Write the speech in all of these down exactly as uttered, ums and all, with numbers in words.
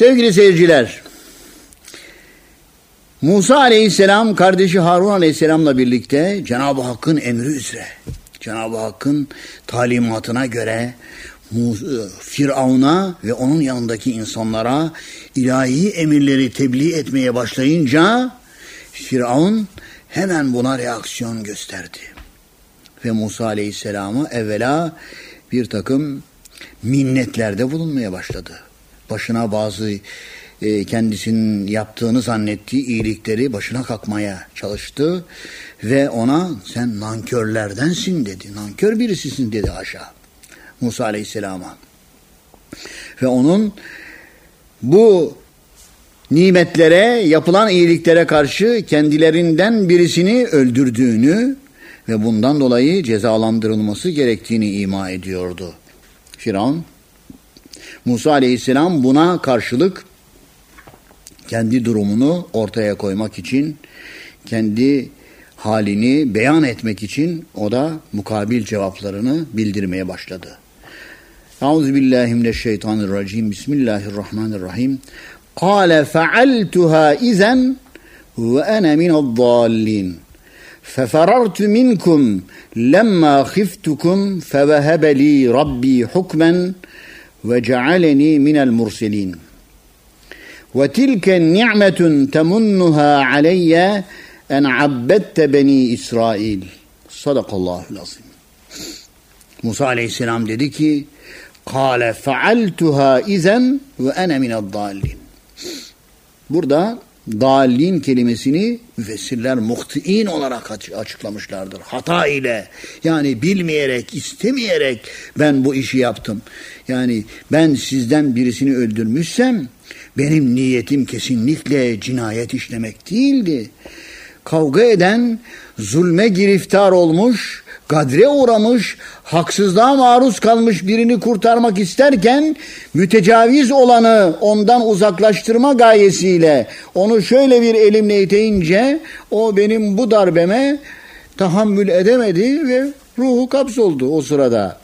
Sevgili seyirciler, Musa Aleyhisselam kardeşi Harun Aleyhisselam'la birlikte Cenab-ı Hakk'ın emri üzere, Cenab-ı Hakk'ın talimatına göre Firavun'a ve onun yanındaki insanlara ilahi emirleri tebliğ etmeye başlayınca Firavun hemen buna reaksiyon gösterdi. Ve Musa Aleyhisselam'ı evvela bir takım minnetlerde bulunmaya başladı. Başına bazı e, kendisinin yaptığını zannettiği iyilikleri başına kalkmaya çalıştı ve ona sen nankörlerdensin dedi. Nankör birisisin dedi aşağı Musa Aleyhisselam'a. Ve onun bu nimetlere, yapılan iyiliklere karşı kendilerinden birisini öldürdüğünü ve bundan dolayı cezalandırılması gerektiğini ima ediyordu Firavun. Musa Aleyhisselam buna karşılık kendi durumunu ortaya koymak için, kendi halini beyan etmek için o da mukabil cevaplarını bildirmeye başladı. Euzubillahimineşşeytanirracim. Bismillahirrahmanirrahim. Kâle fealtuhâ izen ve ene mineddâllin. فَفَرَرْتُ مِنْكُمْ لَمَّا خِفْتُكُمْ فَوَهَبَ لِي رَبِّي حُكْمًا وَجَعَلَنِي مِنَ الْمُرْسَلِينَ وَتِلْكَ نِعْمَةٌ تَمُنُّهَا عَلَيَّ اَنْ عَبَّدْتَ بَنِي İsrail. Sadakallahul azim. Musa Aleyhisselam dedi ki قَالَ فَعَلْتُهَا اِذَنْ وَاَنَا مِنَ الضَّالِّينَ. Burada dallin kelimesini müfessirler muhtiin olarak açıklamışlardır. Hata ile, yani bilmeyerek, istemeyerek ben bu işi yaptım. Yani ben sizden birisini öldürmüşsem benim niyetim kesinlikle cinayet işlemek değildi. Kavga eden, zulme giriftar olmuş, gadre uğramış, haksızlığa maruz kalmış birini kurtarmak isterken mütecaviz olanı ondan uzaklaştırma gayesiyle onu şöyle bir elimle iteyince o benim bu darbeme tahammül edemedi ve ruhu kapsoldu o sırada.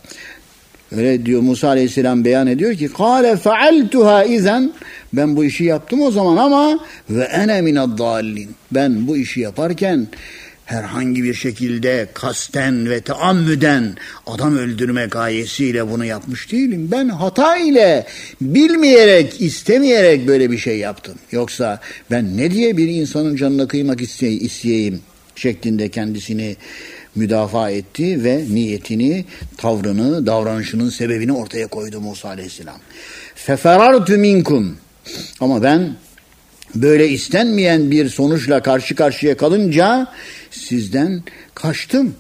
Öyle diyor Musa Aleyhisselam, beyan ediyor ki kâle fealtuhâ izen, ben bu işi yaptım o zaman ama ve ene mineddâllin, ben bu işi yaparken herhangi bir şekilde kasten ve teammüden adam öldürme gayesiyle bunu yapmış değilim. Ben hata ile, bilmeyerek, istemeyerek böyle bir şey yaptım. Yoksa ben ne diye bir insanın canına kıymak isteyeyim şeklinde kendisini müdafaa etti ve niyetini, tavrını, davranışının sebebini ortaya koydu Musa Aleyhisselam. Feferartu minkum. Ama ben böyle istenmeyen bir sonuçla karşı karşıya kalınca sizden kaçtım.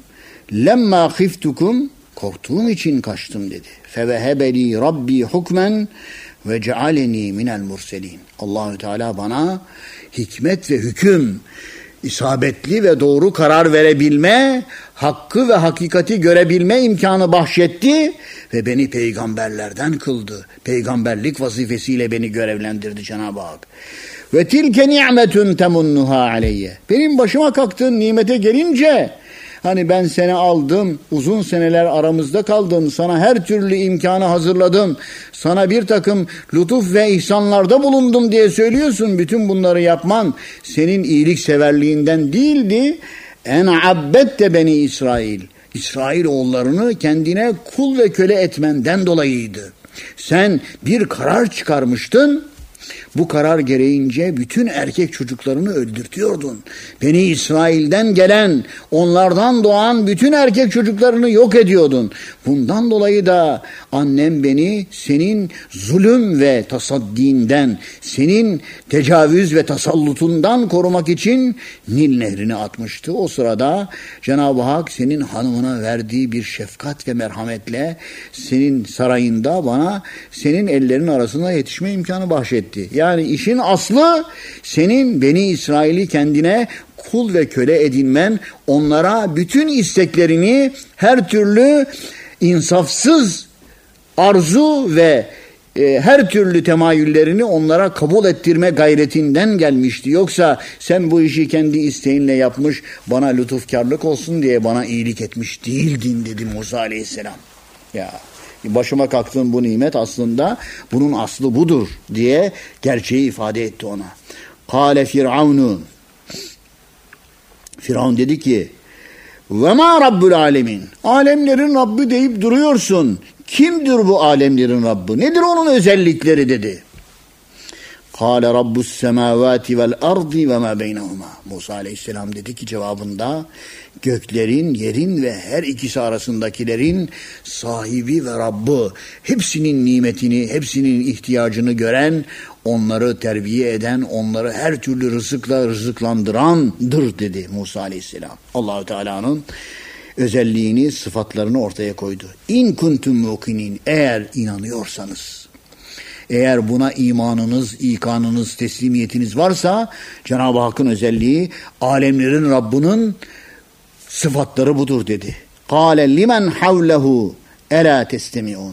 Lemma khiftukum, korktuğum için kaçtım dedi. Fevehebeli Rabbi hukmen ve cealeni minel murselin. Allahü Teala bana hikmet ve hüküm, isabetli ve doğru karar verebilme, hakkı ve hakikati görebilme imkanı bahşetti ve beni peygamberlerden kıldı. Peygamberlik vazifesiyle beni görevlendirdi Cenab-ı Hak. Ve tilke ni'metun temunnuha aleyye. Benim başıma kalktığın nimete gelince, hani ben seni aldım, uzun seneler aramızda kaldın, sana her türlü imkanı hazırladım, sana bir takım lütuf ve ihsanlarda bulundum diye söylüyorsun. Bütün bunları yapman senin iyilik severliğinden değildi. En abbette beni İsrail. İsrail oğullarını kendine kul ve köle etmenden dolayıydı. Sen bir karar çıkarmıştın. Bu karar gereğince bütün erkek çocuklarını öldürtüyordun. Beni İsrail'den gelen, onlardan doğan bütün erkek çocuklarını yok ediyordun. Bundan dolayı da annem beni senin zulüm ve tasaddiğinden, senin tecavüz ve tasallutundan korumak için Nil nehrine atmıştı. O sırada Cenab-ı Hak senin hanımına verdiği bir şefkat ve merhametle senin sarayında bana senin ellerinin arasında yetişme imkanı bahşetti. Yani işin aslı senin Beni İsrail'i kendine kul ve köle edinmen, onlara bütün isteklerini, her türlü insafsız arzu ve e, her türlü temayüllerini onlara kabul ettirme gayretinden gelmişti. Yoksa sen bu işi kendi isteğinle yapmış, bana lütufkarlık olsun diye bana iyilik etmiş değildin dedi Musa Aleyhisselam. Ya Başıma kalktığın bu nimet aslında bunun aslı budur diye gerçeği ifade etti ona. Kâle Firavunu. Firavun dedi ki ve ma rabbul alemin. Alemlerin Rabbi deyip duruyorsun. Kimdir bu alemlerin Rabbi? Nedir onun özellikleri dedi. Kâle rabbus semâvâti vel ardi ve mâ beynehumâ. Musa aleyhisselam dedi ki cevabında göklerin, yerin ve her ikisi arasındakilerin sahibi ve Rabbi, hepsinin nimetini, hepsinin ihtiyacını gören, onları terbiye eden, onları her türlü rızıkla rızıklandırandır dedi Musa aleyhisselam. Allah-u Teala'nın özelliğini, sıfatlarını ortaya koydu. İn kuntum mukinin, eğer inanıyorsanız, eğer buna imanınız, ikanınız, teslimiyetiniz varsa, Cenab-ı Hakk'ın özelliği, alemlerin Rabbinin sıfatları budur dedi. Kâle limen havlehu elâ testemi'un.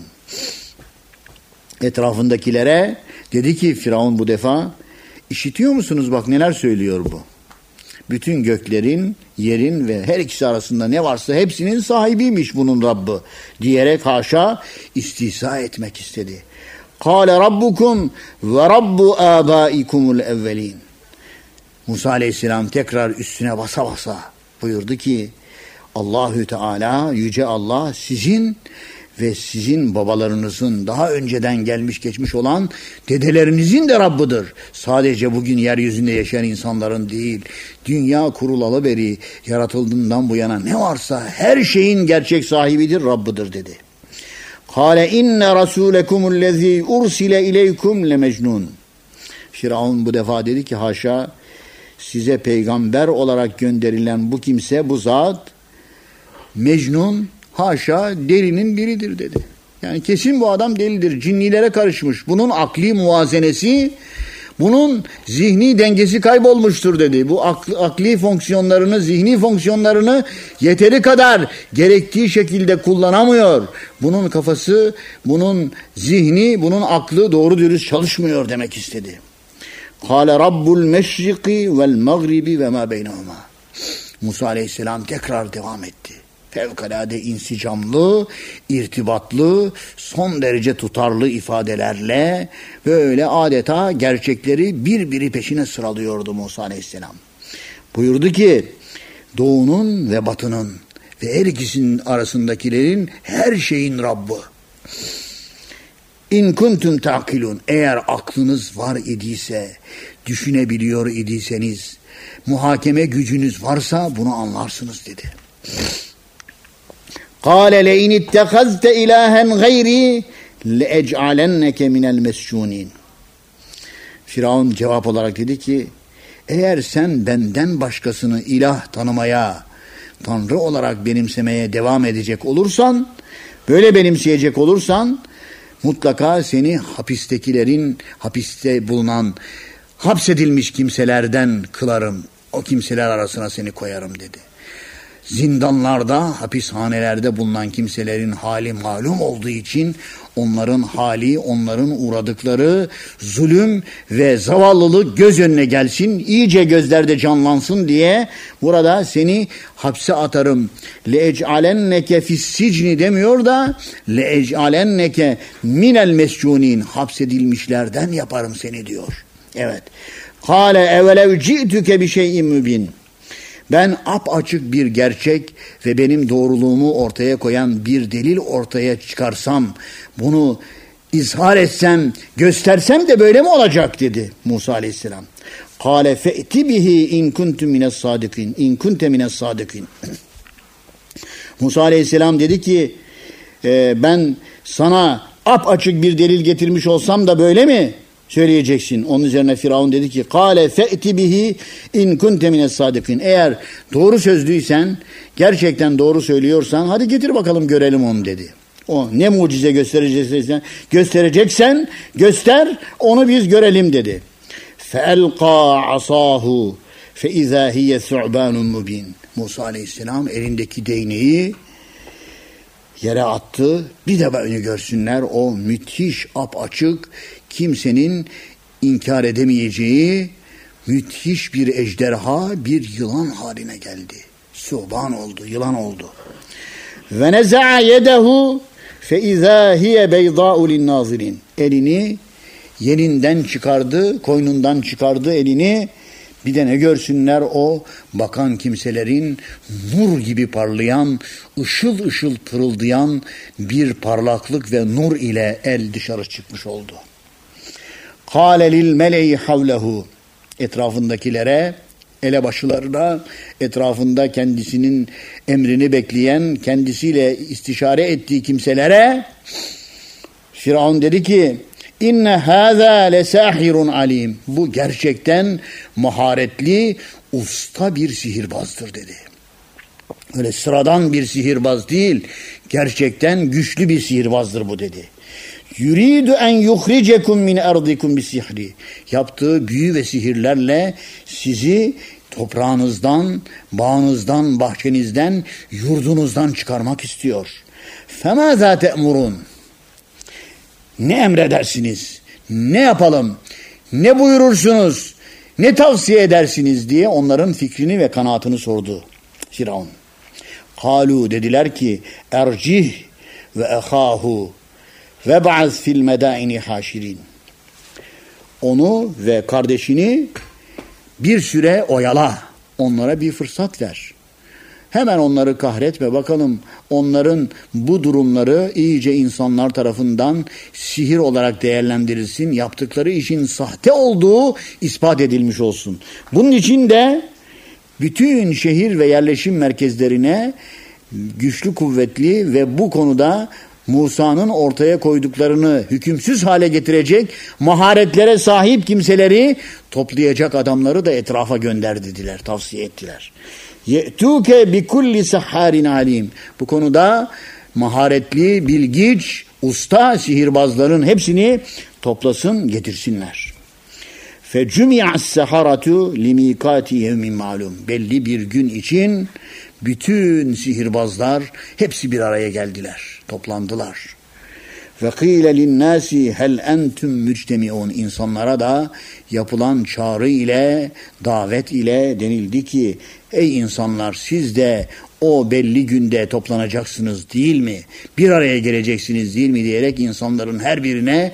Etrafındakilere dedi ki Firavun bu defa, işitiyor musunuz bak neler söylüyor bu. Bütün göklerin, yerin ve her ikisi arasında ne varsa hepsinin sahibiymiş bunun Rabbi diyerek haşa istihza etmek istedi. Kâle rabbukum ve rabbu âbâikumul evvelin. Musa aleyhisselam tekrar üstüne basa basa buyurdu ki Allahü Teala, yüce Allah sizin ve sizin babalarınızın daha önceden gelmiş geçmiş olan dedelerinizin de Rabbidir. Sadece bugün yeryüzünde yaşayan insanların değil, dünya kurulalı beri yaratıldığından bu yana ne varsa her şeyin gerçek sahibidir, Rabbidir dedi. Kâle inne rasûlekumullezî ursile ileykum lemecnûn. Firavun bu defa dedi ki haşa, size peygamber olarak gönderilen bu kimse, bu zat Mecnun, haşa delinin biridir dedi. Yani kesin bu adam delidir. Cinnilere karışmış. Bunun akli muvazenesi, bunun zihni dengesi kaybolmuştur dedi. Bu akli, akli fonksiyonlarını, zihni fonksiyonlarını yeteri kadar gerektiği şekilde kullanamıyor. Bunun kafası, bunun zihni, bunun aklı doğru dürüst çalışmıyor demek istedi. Kâle rabbul meşriki vel mağribi ve mâ beynehumâ. Musa aleyhisselam tekrar devam etti. Fevkalade insicamlı, irtibatlı, son derece tutarlı ifadelerle böyle adeta gerçekleri birbiri peşine sıralıyordu Musa aleyhisselam. Buyurdu ki doğunun ve batının ve her ikisinin arasındakilerin her şeyin Rabbi. İn kuntum ta'kilun, eğer aklınız var idiyse, düşünebiliyor idiyseniz, muhakeme gücünüz varsa bunu anlarsınız dedi. Kâle le in ittehazte ilâhen gayri le ec'alenneke minel mescûnin. Firavun cevap olarak dedi ki, eğer sen benden başkasını ilah tanımaya, tanrı olarak benimsemeye devam edecek olursan, böyle benimseyecek olursan, mutlaka seni hapistekilerin, hapiste bulunan, hapsedilmiş kimselerden kılarım. O kimseler arasına seni koyarım dedi. Zindanlarda, hapishanelerde bulunan kimselerin hali malum olduğu için onların hali, onların uğradıkları zulüm ve zavallılık göz önüne gelsin, iyice gözlerde canlansın diye burada seni hapse atarım. le'ec'alenneke fissicni demiyor da le'ec'alenneke minel mescunin, hapsedilmişlerden yaparım seni diyor. Evet. Kâle evelev ci'tüke bi şey'in mübin. Ben apaçık bir gerçek ve benim doğruluğumu ortaya koyan bir delil ortaya çıkarsam, bunu izhar etsem, göstersem de böyle mi olacak dedi Musa aleyhisselam. Kâle fe'ti bihi in kuntum mines sadikin. İn kunte mines sadikin. Musa aleyhisselam dedi ki e, ben sana apaçık bir delil getirmiş olsam da böyle mi söyleyeceksin? Onun üzerine Firavun dedi ki kâle fe'ti bihi in kunte mines sadikin. Eğer doğru sözlüysen, gerçekten doğru söylüyorsan hadi getir bakalım görelim onu dedi. O ne mucize göstereceksen, göstereceksen göster, onu biz görelim dedi. Fe'elqâ asâhu feizâ hiye su'bânun mubîn. Musa aleyhisselam elindeki değneği yere attı. Bir de önü görsünler o müthiş apaçık, kimsenin inkar edemeyeceği müthiş bir ejderha, bir yılan haline geldi. Suban oldu, yılan oldu. Ve neza'a yedehu فَاِذَا هِيَ بَيْضَاءُ لِلنَّاظِرِينَ Elini yerinden çıkardı, koynundan çıkardı elini. Bir de ne görsünler o bakan kimselerin nur gibi parlayan, ışıl ışıl pırıldayan bir parlaklık ve nur ile el dışarı çıkmış oldu. قَالَ لِلْمَلَيْ حَوْلَهُ Etrafındakilere, elebaşılarına, etrafında kendisinin emrini bekleyen, kendisiyle istişare ettiği kimselere Firavun dedi ki İnne hâzâ lesâhirun alim. Bu gerçekten maharetli, usta bir sihirbazdır dedi. Öyle sıradan bir sihirbaz değil, gerçekten güçlü bir sihirbazdır bu dedi. Yuridu en yuhricekum min ardikum bisihri. Yaptığı büyü ve sihirlerle sizi toprağınızdan, bağınızdan, bahçenizden, yurdunuzdan çıkarmak istiyor. Femâzâ te'murun. Ne emredersiniz? Ne yapalım? Ne buyurursunuz? Ne tavsiye edersiniz diye onların fikrini ve kanaatını sordu Firavun. Kalu dediler ki ercih ve ehahu ve ba'z fil medaini haşirin. Onu ve kardeşini bir süre oyala. Onlara bir fırsat ver. Hemen onları kahretme, bakalım onların bu durumları iyice insanlar tarafından sihir olarak değerlendirilsin. Yaptıkları işin sahte olduğu ispat edilmiş olsun. Bunun için de bütün şehir ve yerleşim merkezlerine güçlü kuvvetli ve bu konuda Musa'nın ortaya koyduklarını hükümsüz hale getirecek maharetlere sahip kimseleri toplayacak adamları da etrafa gönder dediler, tavsiye ettiler. Ye'tuke bi kulli sahharin alim. Bu konuda maharetli, bilgiç, usta sihirbazların hepsini toplasın, getirsinler. Fe cumi'as saharatu limikati yevmin malum. Belli bir gün için bütün sihirbazlar hepsi bir araya geldiler, toplandılar. Ve kîle linnâsi hel entüm müctemi'un. İnsanlara da yapılan çağrı ile, davet ile denildi ki ey insanlar, siz de o belli günde toplanacaksınız değil mi? Bir araya geleceksiniz değil mi diyerek insanların her birine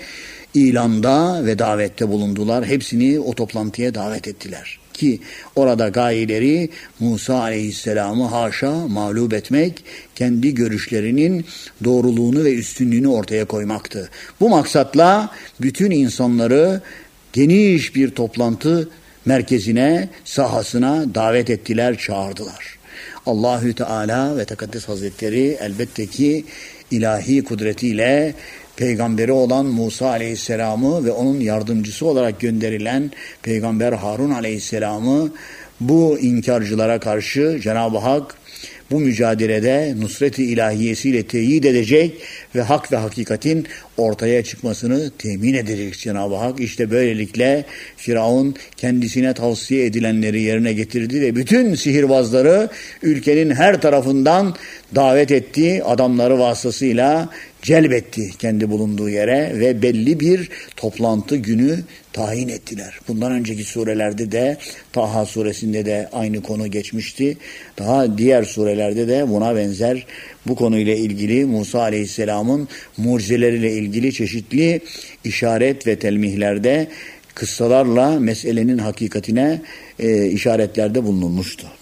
ilanda ve davette bulundular. Hepsini o toplantıya davet ettiler. Ki orada gayeleri Musa aleyhisselamı haşa mağlup etmek, kendi görüşlerinin doğruluğunu ve üstünlüğünü ortaya koymaktı. Bu maksatla bütün insanları geniş bir toplantı merkezine, sahasına davet ettiler, çağırdılar. Allahü Teala ve Tekaddes Hazretleri elbette ki ilahi kudretiyle peygamberi olan Musa aleyhisselamı ve onun yardımcısı olarak gönderilen peygamber Harun aleyhisselamı bu inkarcılara karşı Cenab-ı Hak bu mücadelede nusret-i ilahiyesiyle teyit edecek ve hak ve hakikatin ortaya çıkmasını temin edecek Cenab-ı Hak. İşte böylelikle Firavun kendisine tavsiye edilenleri yerine getirdi ve bütün sihirbazları ülkenin her tarafından davet etti, adamları vasıtasıyla celbetti kendi bulunduğu yere ve belli bir toplantı günü tayin ettiler. Bundan önceki surelerde de Taha suresinde de aynı konu geçmişti. Daha diğer surelerde de buna benzer bu konuyla ilgili Musa Aleyhisselam'ın mucizeleriyle ilgili çeşitli işaret ve telmihlerde kıssalarla meselenin hakikatine e, işaretlerde bulunulmuştu.